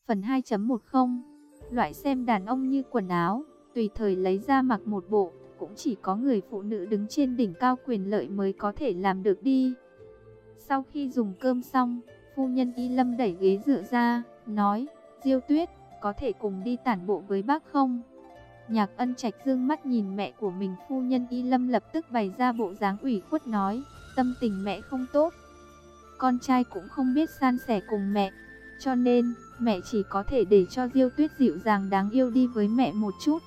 Phần 2.10. Loại xem đàn ông như quần áo, tùy thời lấy ra mặc một bộ, cũng chỉ có người phụ nữ đứng trên đỉnh cao quyền lợi mới có thể làm được đi. Sau khi dùng cơm xong, phu nhân Y Lâm đẩy ghế dựa ra, nói: Diêu Tuyết, có thể cùng đi tản bộ với bác không? Nhạc Ân Trạch dương mắt nhìn mẹ của mình. Phu nhân Y Lâm lập tức bày ra bộ dáng ủy khuất nói: tâm tình mẹ không tốt, con trai cũng không biết san sẻ cùng mẹ, cho nên mẹ chỉ có thể để cho Diêu Tuyết dịu dàng đáng yêu đi với mẹ một chút.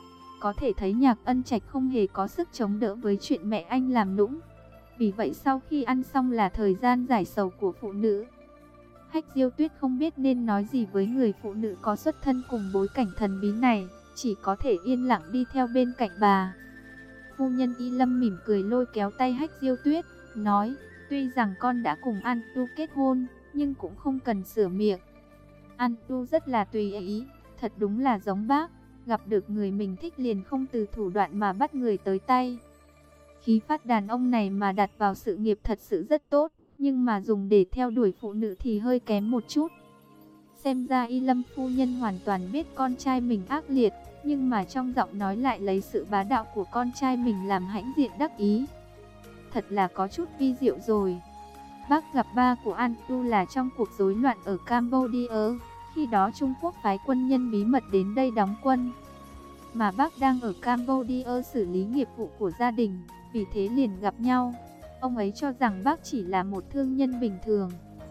Có thể thấy Nhạc Ân Trạch không hề có sức chống đỡ với chuyện mẹ anh làm nũng. Vì vậy sau khi ăn xong là thời gian giải sầu của phụ nữ. Hách Diêu Tuyết không biết nên nói gì với người phụ nữ có xuất thân cùng bối cảnh thần bí này, chỉ có thể yên lặng đi theo bên cạnh bà. Phu nhân Y Lâm mỉm cười lôi kéo tay Hách Diêu Tuyết, nói: tuy rằng con đã cùng An Tu kết hôn, nhưng cũng không cần sửa miệng. An Tu rất là tùy ý, thật đúng là giống bác, gặp được người mình thích liền không từ thủ đoạn mà bắt người tới tay. Khí phách đàn ông này mà đặt vào sự nghiệp thật sự rất tốt, nhưng mà dùng để theo đuổi phụ nữ thì hơi kém một chút. Xem ra Y Lâm phu nhân hoàn toàn biết con trai mình ác liệt, nhưng mà trong giọng nói lại lấy sự bá đạo của con trai mình làm hãnh diện đắc ý. Thật là có chút vi diệu rồi. Bác gặp ba của An Tu là trong cuộc rối loạn ở Cambodia, khi đó Trung Quốc phái quân nhân bí mật đến đây đóng quân. Mà bác đang ở Cambodia xử lý nghiệp vụ của gia đình, vì thế liền gặp nhau. Ông ấy cho rằng bác chỉ là một thương nhân bình thường,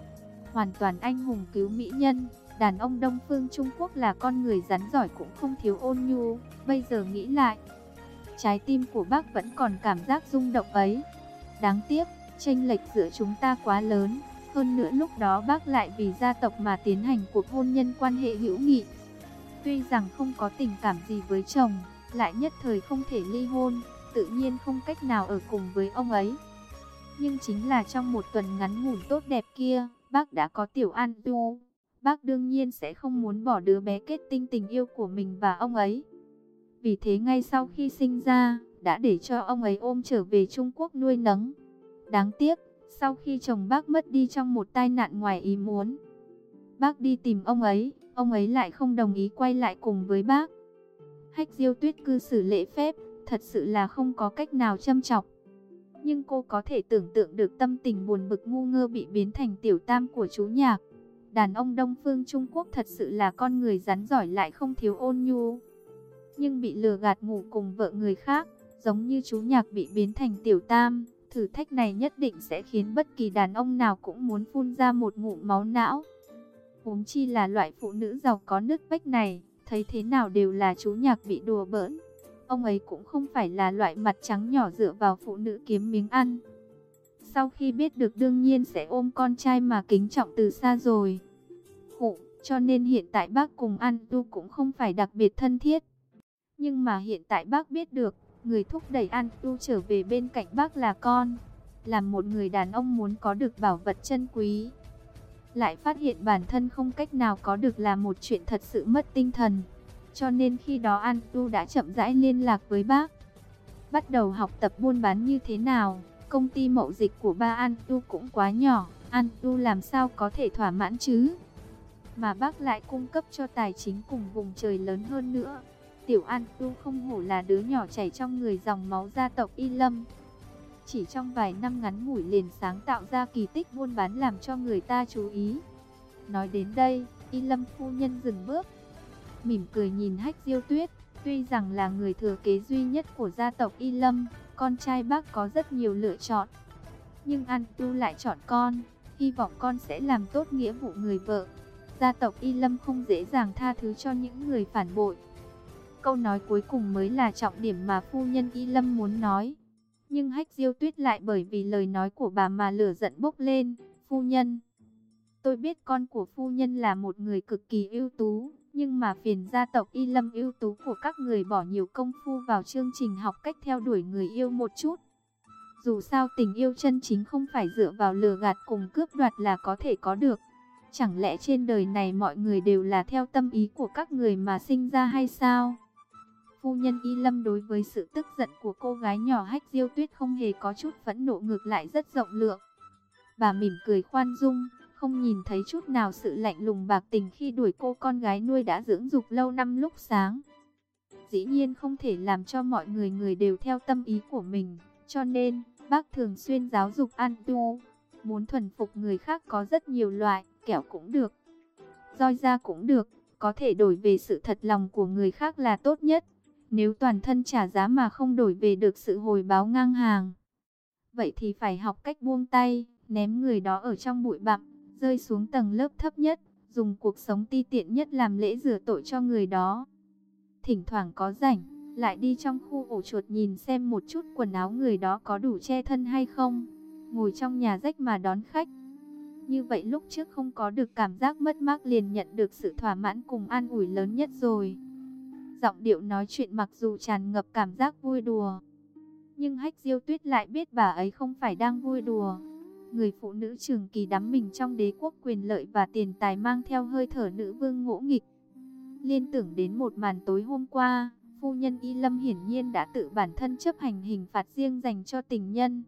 hoàn toàn anh hùng cứu mỹ nhân. Đàn ông Đông phương Trung Quốc là con người rắn giỏi cũng không thiếu ôn nhu. Bây giờ nghĩ lại, trái tim của bác vẫn còn cảm giác rung động ấy. Đáng tiếc, chênh lệch giữa chúng ta quá lớn. Hơn nữa lúc đó bác lại vì gia tộc mà tiến hành cuộc hôn nhân quan hệ hữu nghị. Tuy rằng không có tình cảm gì với chồng, lại nhất thời không thể ly hôn, tự nhiên không cách nào ở cùng với ông ấy. Nhưng chính là trong một tuần ngắn ngủn tốt đẹp kia, bác đã có tiểu An Tu. Bác đương nhiên sẽ không muốn bỏ đứa bé kết tinh tình yêu của mình và ông ấy. Vì thế ngay sau khi sinh ra, đã để cho ông ấy ôm trở về Trung Quốc nuôi nấng. Đáng tiếc, sau khi chồng bác mất đi trong một tai nạn ngoài ý muốn, bác đi tìm ông ấy lại không đồng ý quay lại cùng với bác. Hách Diêu Tuyết cư xử lễ phép, thật sự là không có cách nào châm chọc. Nhưng cô có thể tưởng tượng được tâm tình buồn bực ngu ngơ bị biến thành tiểu tam của chú Nhạc. Đàn ông Đông phương Trung Quốc thật sự là con người rắn giỏi lại không thiếu ôn nhu. Nhưng bị lừa gạt ngủ cùng vợ người khác, giống như chú Nhạc bị biến thành tiểu tam, thử thách này nhất định sẽ khiến bất kỳ đàn ông nào cũng muốn phun ra một ngụm máu não. Huống chi là loại phụ nữ giàu có nứt vách này, thấy thế nào đều là chú Nhạc bị đùa bỡn. Ông ấy cũng không phải là loại mặt trắng nhỏ dựa vào phụ nữ kiếm miếng ăn. Sau khi biết được đương nhiên sẽ ôm con trai mà kính trọng từ xa rồi. Cho nên hiện tại bác cùng An Tu cũng không phải đặc biệt thân thiết. Nhưng mà hiện tại bác biết được, người thúc đẩy An Tu trở về bên cạnh bác là con. Làm một người đàn ông muốn có được bảo vật chân quý, lại phát hiện bản thân không cách nào có được là một chuyện thật sự mất tinh thần. Cho nên khi đó An Tu đã chậm rãi liên lạc với bác, bắt đầu học tập buôn bán như thế nào. Công ty mậu dịch của ba An Tu cũng quá nhỏ, An Tu làm sao có thể thỏa mãn chứ? Mà bác lại cung cấp cho tài chính cùng vùng trời lớn hơn nữa. Tiểu An Tu không hổ là đứa nhỏ chảy trong người dòng máu gia tộc Y Lâm. Chỉ trong vài năm ngắn ngủi liền sáng tạo ra kỳ tích buôn bán làm cho người ta chú ý. Nói đến đây, Y Lâm phu nhân dừng bước, mỉm cười nhìn Hách Diêu Tuyết. Tuy rằng là người thừa kế duy nhất của gia tộc Y Lâm, con trai bác có rất nhiều lựa chọn, nhưng An Tu lại chọn con, hy vọng con sẽ làm tốt nghĩa vụ người vợ. Gia tộc Y Lâm không dễ dàng tha thứ cho những người phản bội. Câu nói cuối cùng mới là trọng điểm mà phu nhân Y Lâm muốn nói. Nhưng Hách Diêu Tuyết lại bởi vì lời nói của bà mà lửa giận bốc lên. Phu nhân, tôi biết con của phu nhân là một người cực kỳ ưu tú, nhưng mà phiền gia tộc Y Lâm ưu tú của các người bỏ nhiều công phu vào chương trình học cách theo đuổi người yêu một chút. Dù sao tình yêu chân chính không phải dựa vào lừa gạt cùng cướp đoạt là có thể có được. Chẳng lẽ trên đời này mọi người đều là theo tâm ý của các người mà sinh ra hay sao? Phu nhân Y Lâm đối với sự tức giận của cô gái nhỏ Hách Diêu Tuyết không hề có chút phẫn nộ, ngược lại rất rộng lượng. Bà mỉm cười khoan dung, không nhìn thấy chút nào sự lạnh lùng bạc tình khi đuổi cô con gái nuôi đã dưỡng dục lâu năm lúc sáng. Dĩ nhiên không thể làm cho mọi người đều theo tâm ý của mình, cho nên bác thường xuyên giáo dục An Tu. Muốn thuần phục người khác có rất nhiều loại, kẻo cũng được, roi da cũng được, có thể đổi về sự thật lòng của người khác là tốt nhất. Nếu toàn thân trả giá mà không đổi về được sự hồi báo ngang hàng, vậy thì phải học cách buông tay, ném người đó ở trong bụi bặm, rơi xuống tầng lớp thấp nhất, dùng cuộc sống ti tiện nhất làm lễ rửa tội cho người đó. Thỉnh thoảng có rảnh, lại đi trong khu ổ chuột nhìn xem một chút quần áo người đó có đủ che thân hay không, ngồi trong nhà rách mà đón khách. Như vậy lúc trước không có được cảm giác mất mát liền nhận được sự thỏa mãn cùng an ủi lớn nhất rồi. Giọng điệu nói chuyện mặc dù tràn ngập cảm giác vui đùa, nhưng Hách Diêu Tuyết lại biết bà ấy không phải đang vui đùa. Người phụ nữ trường kỳ đắm mình trong đế quốc quyền lợi và tiền tài mang theo hơi thở nữ vương ngỗ nghịch. Liên tưởng đến một màn tối hôm qua, phu nhân Y Lâm hiển nhiên đã tự bản thân chấp hành hình phạt riêng dành cho tình nhân.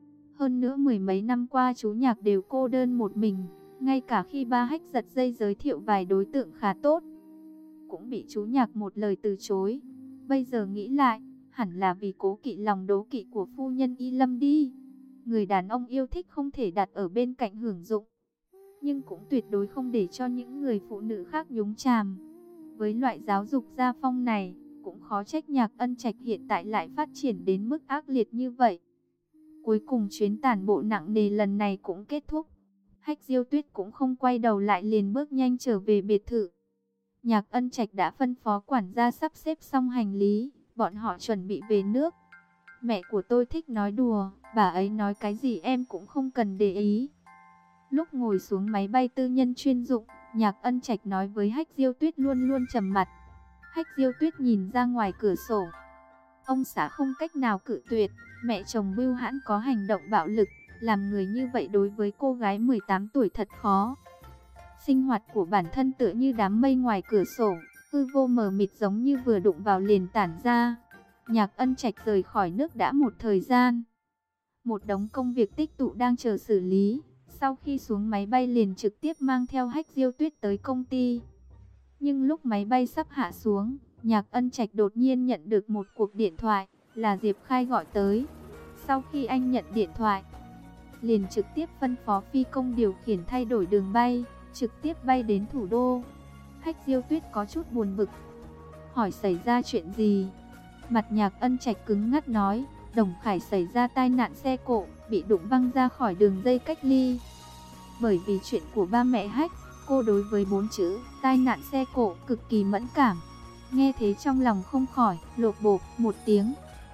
Hơn nữa mười mấy năm qua chú Nhạc đều cô đơn một mình, ngay cả khi ba Hách giật dây giới thiệu vài đối tượng khá tốt, cũng bị chú Nhạc một lời từ chối. Bây giờ nghĩ lại, hẳn là vì cố kỵ lòng đố kỵ của phu nhân Y Lâm đi. Người đàn ông yêu thích không thể đặt ở bên cạnh hưởng dụng, nhưng cũng tuyệt đối không để cho những người phụ nữ khác nhúng chàm. Với loại giáo dục gia phong này, cũng khó trách Nhạc Ân Trạch hiện tại lại phát triển đến mức ác liệt như vậy. Cuối cùng chuyến tản bộ nặng nề lần này cũng kết thúc. Hách Diêu Tuyết cũng không quay đầu lại liền bước nhanh trở về biệt thự. Nhạc Ân Trạch đã phân phó quản gia sắp xếp xong hành lý, bọn họ chuẩn bị về nước. Mẹ của tôi thích nói đùa, bà ấy nói cái gì em cũng không cần để ý. Lúc ngồi xuống máy bay tư nhân chuyên dụng, Nhạc Ân Trạch nói với Hách Diêu Tuyết luôn luôn trầm mặt. Hách Diêu Tuyết nhìn ra ngoài cửa sổ. Ông xã không cách nào cự tuyệt, mẹ chồng bưu hãn có hành động bạo lực, làm người như vậy đối với cô gái 18 tuổi thật khó. Sinh hoạt của bản thân tựa như đám mây ngoài cửa sổ, hư vô mờ mịt giống như vừa đụng vào liền tản ra. Nhạc Ân Trạch rời khỏi nước đã một thời gian. Một đống công việc tích tụ đang chờ xử lý. Sau khi xuống máy bay liền trực tiếp mang theo Hách Diêu Tuyết tới công ty. Nhưng lúc máy bay sắp hạ xuống, Nhạc Ân Trạch đột nhiên nhận được một cuộc điện thoại, là Diệp Khai gọi tới. Sau khi anh nhận điện thoại, liền trực tiếp phân phó phi công điều khiển thay đổi đường bay, trực tiếp bay đến thủ đô. Hách Diêu Tuyết có chút buồn bực, hỏi xảy ra chuyện gì. Mặt Nhạc Ân Trạch cứng ngắc nói, Đồng Khải xảy ra tai nạn xe cộ, bị đụng văng ra khỏi đường dây cách ly. Bởi vì chuyện của ba mẹ Hách, cô đối với 4 chữ tai nạn xe cộ cực kỳ mẫn cảm. Nghe thế trong lòng không khỏi lột bột một tiếng.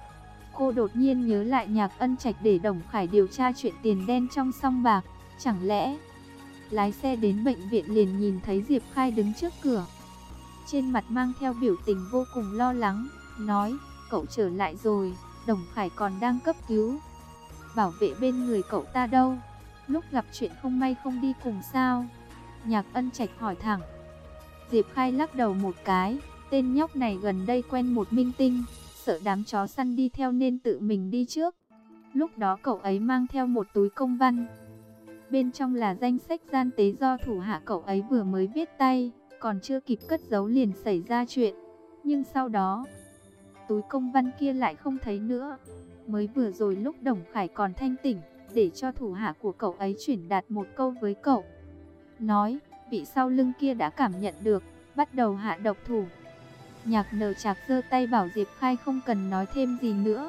Cô đột nhiên nhớ lại Nhạc Ân Trạch để Đồng Khải điều tra chuyện tiền đen trong song bạc. Chẳng lẽ lái xe đến bệnh viện liền nhìn thấy Diệp Khai đứng trước cửa, trên mặt mang theo biểu tình vô cùng lo lắng, nói, cậu trở lại rồi, Đồng Khải còn đang cấp cứu. Bảo vệ bên người cậu ta đâu? Lúc gặp chuyện không may không đi cùng sao? Nhạc Ân Trạch hỏi thẳng. Diệp Khai lắc đầu một cái, tên nhóc này gần đây quen một minh tinh, sợ đám chó săn đi theo nên tự mình đi trước. Lúc đó cậu ấy mang theo một túi công văn, bên trong là danh sách gian tế do thủ hạ cậu ấy vừa mới viết tay, còn chưa kịp cất giấu liền xảy ra chuyện. Nhưng sau đó, túi công văn kia lại không thấy nữa. Mới vừa rồi lúc Đồng Khải còn thanh tỉnh, để cho thủ hạ của cậu ấy chuyển đạt một câu với cậu, nói, vị sau lưng kia đã cảm nhận được, bắt đầu hạ độc thủ. Nhạc Nờ Trạc giơ tay bảo Diệp Khai không cần nói thêm gì nữa.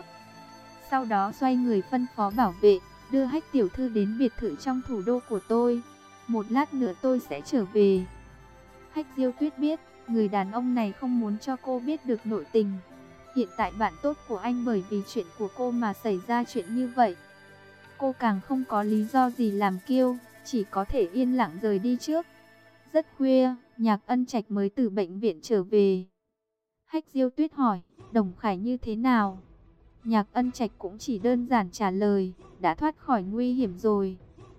Sau đó xoay người phân phó bảo vệ, đưa Hách tiểu thư đến biệt thự trong thủ đô của tôi. Một lát nữa tôi sẽ trở về. Hách Diêu Tuyết biết, người đàn ông này không muốn cho cô biết được nội tình. Hiện tại bạn tốt của anh bởi vì chuyện của cô mà xảy ra chuyện như vậy. Cô càng không có lý do gì làm kiêu, chỉ có thể yên lặng rời đi trước. Rất khuya, Nhạc Ân Trạch mới từ bệnh viện trở về. Hách Diêu Tuyết hỏi, Đồng Khải như thế nào? Nhạc Ân Trạch cũng chỉ đơn giản trả lời, đã thoát khỏi nguy hiểm rồi.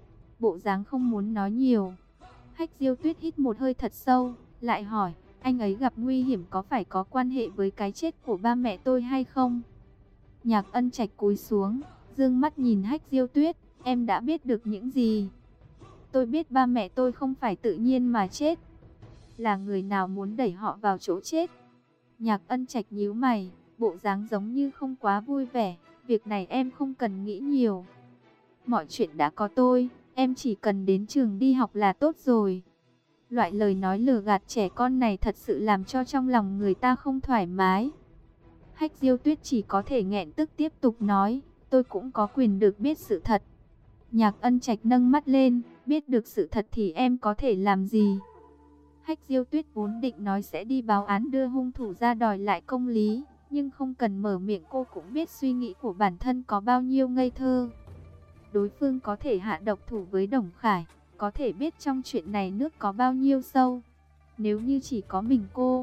Bộ dáng không muốn nói nhiều. Hách Diêu Tuyết hít một hơi thật sâu, lại hỏi, anh ấy gặp nguy hiểm có phải có quan hệ với cái chết của ba mẹ tôi hay không? Nhạc Ân Trạch cúi xuống, dương mắt nhìn Hách Diêu Tuyết, em đã biết được những gì? tôi biết ba mẹ tôi không phải tự nhiên mà chết. Là người nào muốn đẩy họ vào chỗ chết? Nhạc Ân Trạch nhíu mày, bộ dáng giống như không quá vui vẻ. Việc này em không cần nghĩ nhiều. Mọi chuyện đã có tôi, em chỉ cần đến trường đi học là tốt rồi. Loại lời nói lừa gạt trẻ con này thật sự làm cho trong lòng người ta không thoải mái. Hách Diêu Tuyết chỉ có thể nghẹn tức tiếp tục nói, tôi cũng có quyền được biết sự thật. Nhạc Ân Trạch nâng mắt lên, biết được sự thật thì em có thể làm gì? Hách Diêu Tuyết vốn định nói sẽ đi báo án đưa hung thủ ra đòi lại công lý, nhưng không cần mở miệng cô cũng biết suy nghĩ của bản thân có bao nhiêu ngây thơ. Đối phương có thể hạ độc thủ với Đồng Khải, có thể biết trong chuyện này nước có bao nhiêu sâu. Nếu như chỉ có mình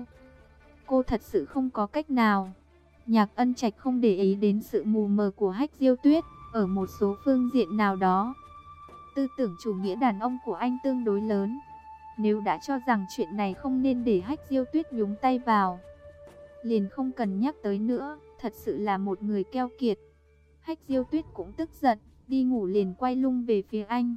cô thật sự không có cách nào. Nhạc Ân Trạch không để ý đến sự mù mờ của Hách Diêu Tuyết, ở một số phương diện nào đó. Tư tưởng chủ nghĩa đàn ông của anh tương đối lớn. Nếu đã cho rằng chuyện này không nên để Hách Diêu Tuyết nhúng tay vào, liền không cần nhắc tới nữa, thật sự là một người keo kiệt. Hách Diêu Tuyết cũng tức giận, đi ngủ liền quay lưng về phía anh.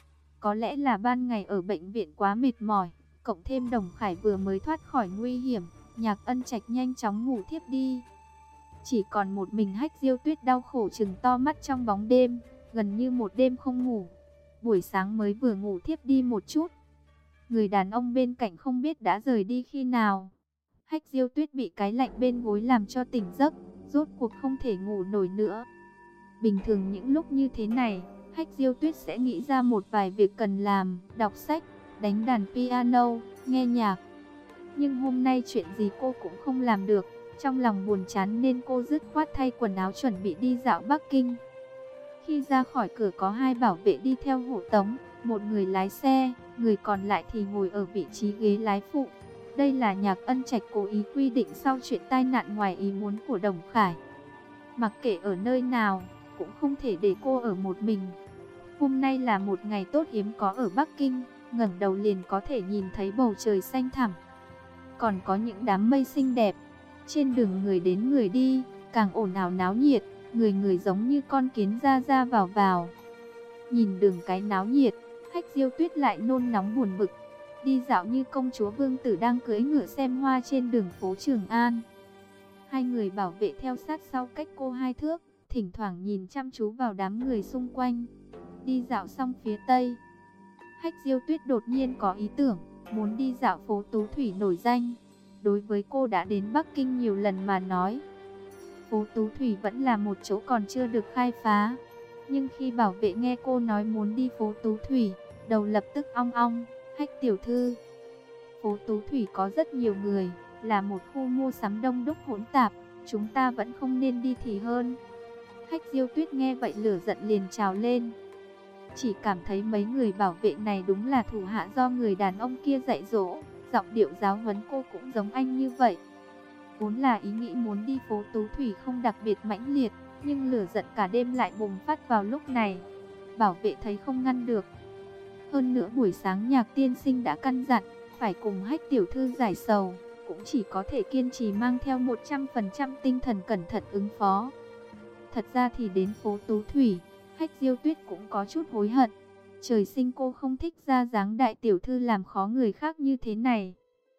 Có lẽ là ban ngày ở bệnh viện quá mệt mỏi, cộng thêm Đồng Khải vừa mới thoát khỏi nguy hiểm, Nhạc Ân Trạch nhanh chóng ngủ thiếp đi. Chỉ còn một mình Hách Diêu Tuyết đau khổ trừng to mắt trong bóng đêm, gần như một đêm không ngủ. Buổi sáng mới vừa ngủ thiếp đi một chút. Người đàn ông bên cạnh không biết đã rời đi khi nào. Hách Diêu Tuyết bị cái lạnh bên gối làm cho tỉnh giấc, rốt cuộc không thể ngủ nổi nữa. Bình thường những lúc như thế này, Hách Diêu Tuyết sẽ nghĩ ra một vài việc cần làm, đọc sách, đánh đàn piano, nghe nhạc. Nhưng hôm nay chuyện gì cô cũng không làm được, trong lòng buồn chán nên cô dứt khoát thay quần áo chuẩn bị đi dạo Bắc Kinh. Khi ra khỏi cửa có hai bảo vệ đi theo hộ tống, một người lái xe, người còn lại thì ngồi ở vị trí ghế lái phụ. Đây là Nhạc Ân Trạch cố ý quy định sau chuyện tai nạn ngoài ý muốn của Đồng Khải. Mặc kệ ở nơi nào, cũng không thể để cô ở một mình. Hôm nay là một ngày tốt hiếm có ở Bắc Kinh, ngẩng đầu liền có thể nhìn thấy bầu trời xanh thẳm. Còn có những đám mây xinh đẹp. Trên đường người đến người đi, càng ồn ào náo nhiệt, người người giống như con kiến ra ra vào vào. Nhìn đường cái náo nhiệt, Hách Diêu Tuyết lại nôn nóng buồn bực. Đi dạo như công chúa vương tử đang cưỡi ngựa xem hoa trên đường phố Trường An. Hai người bảo vệ theo sát sau cách cô 2 thước, thỉnh thoảng nhìn chăm chú vào đám người xung quanh. Đi dạo xong phía Tây, Hách Diêu Tuyết đột nhiên có ý tưởng, muốn đi dạo phố Tú Thủy nổi danh. Đối với cô đã đến Bắc Kinh nhiều lần mà nói, phố Tú Thủy vẫn là một chỗ còn chưa được khai phá. Nhưng khi bảo vệ nghe cô nói muốn đi phố Tú Thủy, đầu lập tức ong ong. Hách tiểu thư, phố Tú Thủy có rất nhiều người, là một khu mua sắm đông đúc hỗn tạp, chúng ta vẫn không nên đi thì hơn. Hách Diêu Tuyết nghe vậy lửa giận liền trào lên. Chỉ cảm thấy mấy người bảo vệ này đúng là thủ hạ do người đàn ông kia dạy dỗ, giọng điệu giáo huấn cô cũng giống anh như vậy. Vốn là ý nghĩ muốn đi phố Tú Thủy không đặc biệt mãnh liệt, nhưng lửa giận cả đêm lại bùng phát vào lúc này. Bảo vệ thấy không ngăn được. Hơn nữa buổi sáng Nhạc tiên sinh đã căn dặn, phải cùng Hách tiểu thư giải sầu, cũng chỉ có thể kiên trì mang theo 100% tinh thần cẩn thận ứng phó. Thật ra thì đến phố Tú Thủy, Hách Diêu Tuyết cũng có chút hối hận. Trời sinh cô không thích ra dáng đại tiểu thư làm khó người khác như thế này.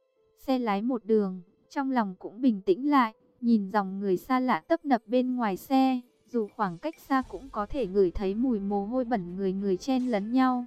Xe lái một đường, trong lòng cũng bình tĩnh lại, nhìn dòng người xa lạ tấp nập bên ngoài xe, dù khoảng cách xa cũng có thể ngửi thấy mùi mồ hôi bẩn người chen lấn nhau.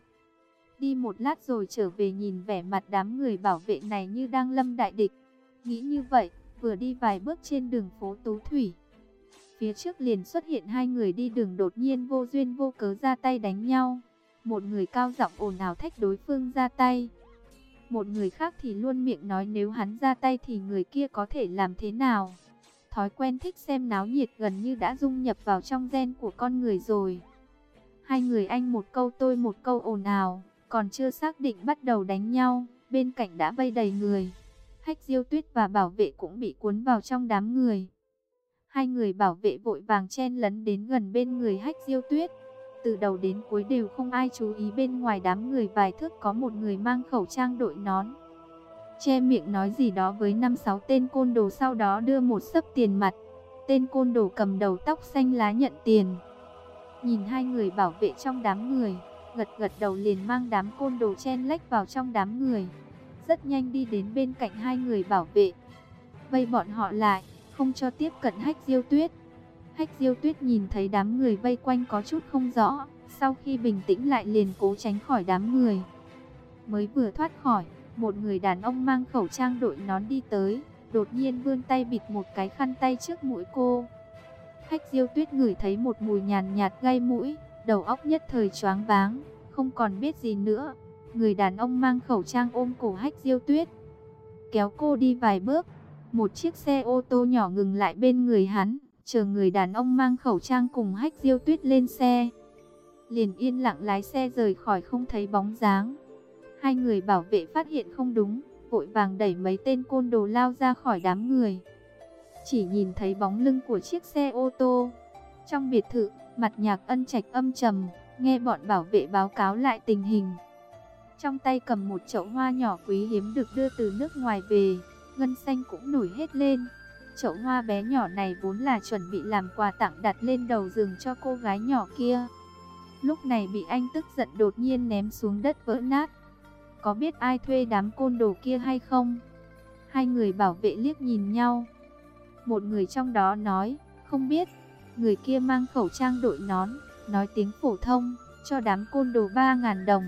Đi một lát rồi trở về nhìn vẻ mặt đám người bảo vệ này như đang lâm đại địch. Nghĩ như vậy, vừa đi vài bước trên đường phố Tú Thủy, phía trước liền xuất hiện hai người đi đường đột nhiên vô duyên vô cớ ra tay đánh nhau. Một người cao giọng ồn ào thách đối phương ra tay. Một người khác thì luôn miệng nói nếu hắn ra tay thì người kia có thể làm thế nào. Thói quen thích xem náo nhiệt gần như đã dung nhập vào trong gen của con người rồi. Hai người anh một câu tôi một câu ồn ào, còn chưa xác định bắt đầu đánh nhau, bên cạnh đã vây đầy người. Hách Diêu Tuyết và bảo vệ cũng bị cuốn vào trong đám người. Hai người bảo vệ vội vàng chen lấn đến gần bên người Hách Diêu Tuyết. Từ đầu đến cuối đều không ai chú ý bên ngoài đám người vài thước có một người mang khẩu trang đội nón, che miệng nói gì đó với 5-6 tên côn đồ, sau đó đưa một xấp tiền mặt. Tên côn đồ cầm đầu tóc xanh lá nhận tiền. Nhìn hai người bảo vệ trong đám người, gật gật đầu liền mang đám côn đồ chen lách vào trong đám người. Rất nhanh đi đến bên cạnh hai người bảo vệ, vây bọn họ lại, không cho tiếp cận Hách Diêu Tuyết. Hách Diêu Tuyết nhìn thấy đám người vây quanh có chút không rõ, sau khi bình tĩnh lại liền cố tránh khỏi đám người. Mới vừa thoát khỏi, một người đàn ông mang khẩu trang đội nón đi tới, đột nhiên vươn tay bịt một cái khăn tay trước mũi cô. Hách Diêu Tuyết ngửi thấy một mùi nhàn nhạt gây mũi, đầu óc nhất thời choáng váng, không còn biết gì nữa. Người đàn ông mang khẩu trang ôm cổ Hách Diêu Tuyết, kéo cô đi vài bước. Một chiếc xe ô tô nhỏ ngừng lại bên người hắn, chờ người đàn ông mang khẩu trang cùng Hách Diêu Tuyết lên xe. Liền yên lặng lái xe rời khỏi không thấy bóng dáng. Hai người bảo vệ phát hiện không đúng, vội vàng đẩy mấy tên côn đồ lao ra khỏi đám người. Chỉ nhìn thấy bóng lưng của chiếc xe ô tô. Trong biệt thự, mặt Nhạc Ân Trạch âm trầm, nghe bọn bảo vệ báo cáo lại tình hình. Trong tay cầm một chậu hoa nhỏ quý hiếm được đưa từ nước ngoài về, gân xanh cũng nổi hết lên. Chậu hoa bé nhỏ này vốn là chuẩn bị làm quà tặng đặt lên đầu giường cho cô gái nhỏ kia. Lúc này bị anh tức giận đột nhiên ném xuống đất vỡ nát. Có biết ai thuê đám côn đồ kia hay không? Hai người bảo vệ liếc nhìn nhau. Một người trong đó nói, không biết. Người kia mang khẩu trang đội nón, nói tiếng phổ thông, cho đám côn đồ 3.000 đồng.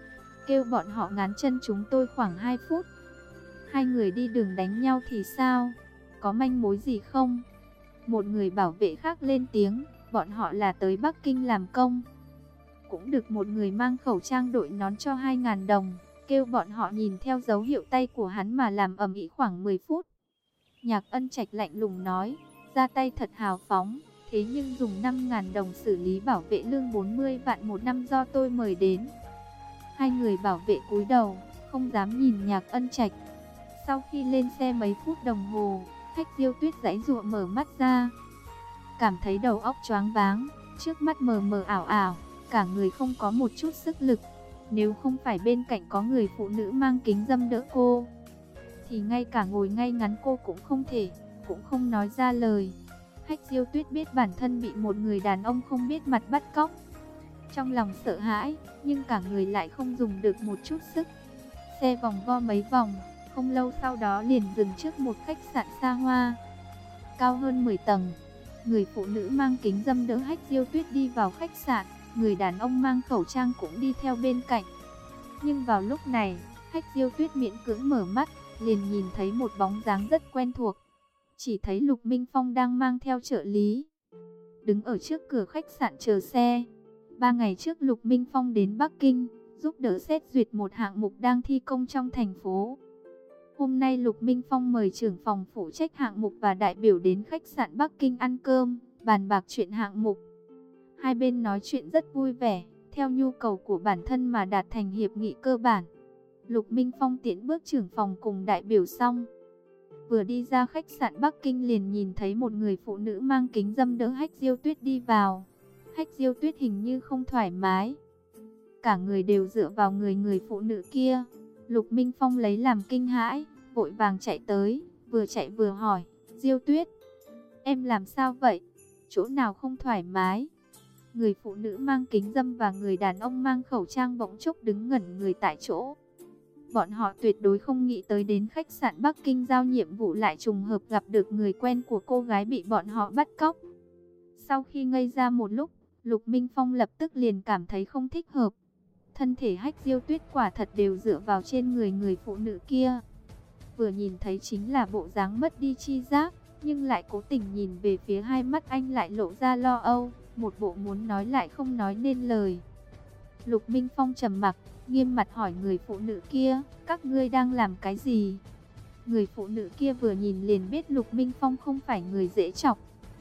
Kêu bọn họ ngán chân chúng tôi khoảng 2 phút. Hai người đi đường đánh nhau thì sao? Có manh mối gì không? Một người bảo vệ khác lên tiếng, bọn họ là tới Bắc Kinh làm công. Cũng được một người mang khẩu trang đội nón cho 2.000 đồng, kêu bọn họ nhìn theo dấu hiệu tay của hắn mà làm ầm ĩ khoảng 10 phút. Nhạc Ân Trạch lạnh lùng nói, ra tay thật hào phóng, thế nhưng dùng 5.000 đồng xử lý bảo vệ lương 40 vạn một năm do tôi mời đến. Hai người bảo vệ cúi đầu, không dám nhìn Nhạc Ân Trạch. Sau khi lên xe mấy phút đồng hồ, Hách Diêu Tuyết giãy giụa mở mắt ra. Cảm thấy đầu óc choáng váng, trước mắt mờ mờ ảo ảo, cả người không có một chút sức lực. Nếu không phải bên cạnh có người phụ nữ mang kính râm đỡ cô, thì ngay cả ngồi ngay ngắn cô cũng không thể, cũng không nói ra lời. Hách Diêu Tuyết biết bản thân bị một người đàn ông không biết mặt bắt cóc. Trong lòng sợ hãi, nhưng cả người lại không dùng được một chút sức. Xe vòng vo mấy vòng, không lâu sau đó liền dừng trước một khách sạn xa hoa, cao hơn 10 tầng. Người phụ nữ mang kính râm đỡ Hách Diêu Tuyết đi vào khách sạn, người đàn ông mang khẩu trang cũng đi theo bên cạnh. Nhưng vào lúc này, Hách Diêu Tuyết miễn cưỡng mở mắt, liền nhìn thấy một bóng dáng rất quen thuộc. Chỉ thấy Lục Minh Phong đang mang theo trợ lý, đứng ở trước cửa khách sạn chờ xe. 3 ngày trước Lục Minh Phong đến Bắc Kinh, giúp đỡ xét duyệt một hạng mục đang thi công trong thành phố. Hôm nay Lục Minh Phong mời trưởng phòng phụ trách hạng mục và đại biểu đến khách sạn Bắc Kinh ăn cơm, bàn bạc chuyện hạng mục. Hai bên nói chuyện rất vui vẻ, theo nhu cầu của bản thân mà đạt thành hiệp nghị cơ bản. Lục Minh Phong tiễn bước trưởng phòng cùng đại biểu xong, vừa đi ra khách sạn Bắc Kinh liền nhìn thấy một người phụ nữ mang kính râm đỡ Hách Diêu Tuyết đi vào. Hách Diêu Tuyết hình như không thoải mái, cả người đều dựa vào người phụ nữ kia. Lục Minh Phong lấy làm kinh hãi, vội vàng chạy tới, vừa chạy vừa hỏi, Diêu Tuyết, em làm sao vậy? Chỗ nào không thoải mái? Người phụ nữ mang kính râm và người đàn ông mang khẩu trang bỗng chốc đứng ngẩn người tại chỗ. Bọn họ tuyệt đối không nghĩ tới đến khách sạn Bắc Kinh giao nhiệm vụ lại trùng hợp gặp được người quen của cô gái bị bọn họ bắt cóc. Sau khi ngây ra một lúc, Lục Minh Phong lập tức liền cảm thấy không thích hợp. Thân thể Hách Diêu Tuyết quả thật đều dựa vào trên người phụ nữ kia. Vừa nhìn thấy chính là bộ dáng mất đi chi giác, nhưng lại cố tình nhìn về phía hai mắt anh lại lộ ra lo âu, một bộ muốn nói lại không nói nên lời. Lục Minh Phong trầm mặc, nghiêm mặt hỏi người phụ nữ kia, các ngươi đang làm cái gì? Người phụ nữ kia vừa nhìn liền biết Lục Minh Phong không phải người dễ chọc,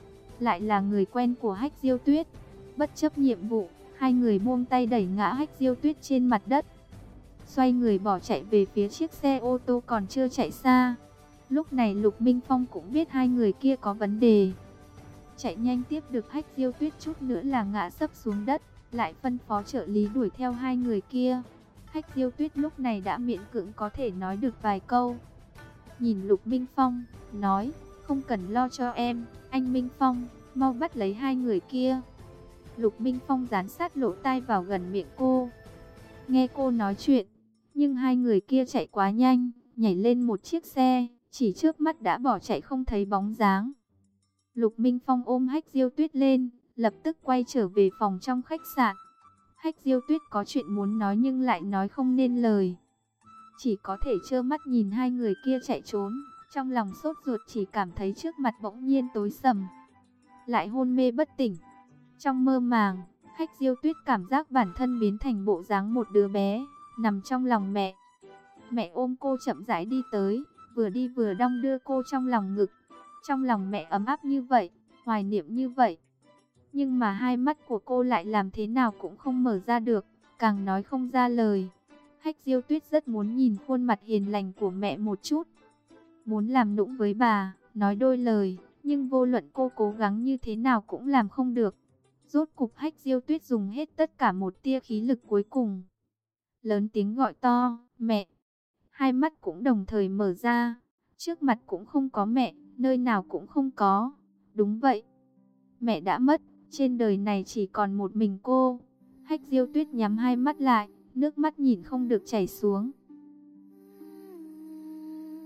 lại là người quen của Hách Diêu Tuyết. Bất chấp nhiệm vụ, hai người buông tay đẩy ngã Hách Diêu Tuyết trên mặt đất, xoay người bỏ chạy về phía chiếc xe ô tô còn chưa chạy xa. Lúc này Lục Minh Phong cũng biết hai người kia có vấn đề, chạy nhanh tiếp được Hách Diêu Tuyết, chút nữa là ngã sấp xuống đất, lại phân phó trợ lý đuổi theo hai người kia. Hách Diêu Tuyết lúc này đã miễn cưỡng có thể nói được vài câu. Nhìn Lục Minh Phong, nói, không cần lo cho em, anh Minh Phong, mau bắt lấy hai người kia. Lục Minh Phong dán sát lỗ tai vào gần miệng cô, nghe cô nói chuyện. Nhưng hai người kia chạy quá nhanh, nhảy lên một chiếc xe, chỉ trước mắt đã bỏ chạy không thấy bóng dáng. Lục Minh Phong ôm Hách Diêu Tuyết lên, lập tức quay trở về phòng trong khách sạn. Hách Diêu Tuyết có chuyện muốn nói nhưng lại nói không nên lời, chỉ có thể trơ mắt nhìn hai người kia chạy trốn. Trong lòng sốt ruột, chỉ cảm thấy trước mặt bỗng nhiên tối sầm, lại hôn mê bất tỉnh. Trong mơ màng, Hách Diêu Tuyết cảm giác bản thân biến thành bộ dáng một đứa bé, nằm trong lòng mẹ. Mẹ ôm cô chậm rãi đi tới, vừa đi vừa đong đưa cô trong lòng ngực. Trong lòng mẹ ấm áp như vậy, hoài niệm như vậy. Nhưng mà hai mắt của cô lại làm thế nào cũng không mở ra được, càng nói không ra lời. Hách Diêu Tuyết rất muốn nhìn khuôn mặt hiền lành của mẹ một chút, muốn làm nũng với bà, nói đôi lời, nhưng vô luận cô cố gắng như thế nào cũng làm không được. Rốt cục Hách Diêu Tuyết dùng hết tất cả một tia khí lực cuối cùng, lớn tiếng gọi to, mẹ. Hai mắt cũng đồng thời mở ra, trước mặt cũng không có mẹ, nơi nào cũng không có. Đúng vậy, mẹ đã mất, trên đời này chỉ còn một mình cô. Hách Diêu Tuyết nhắm hai mắt lại, nước mắt nhìn không được chảy xuống.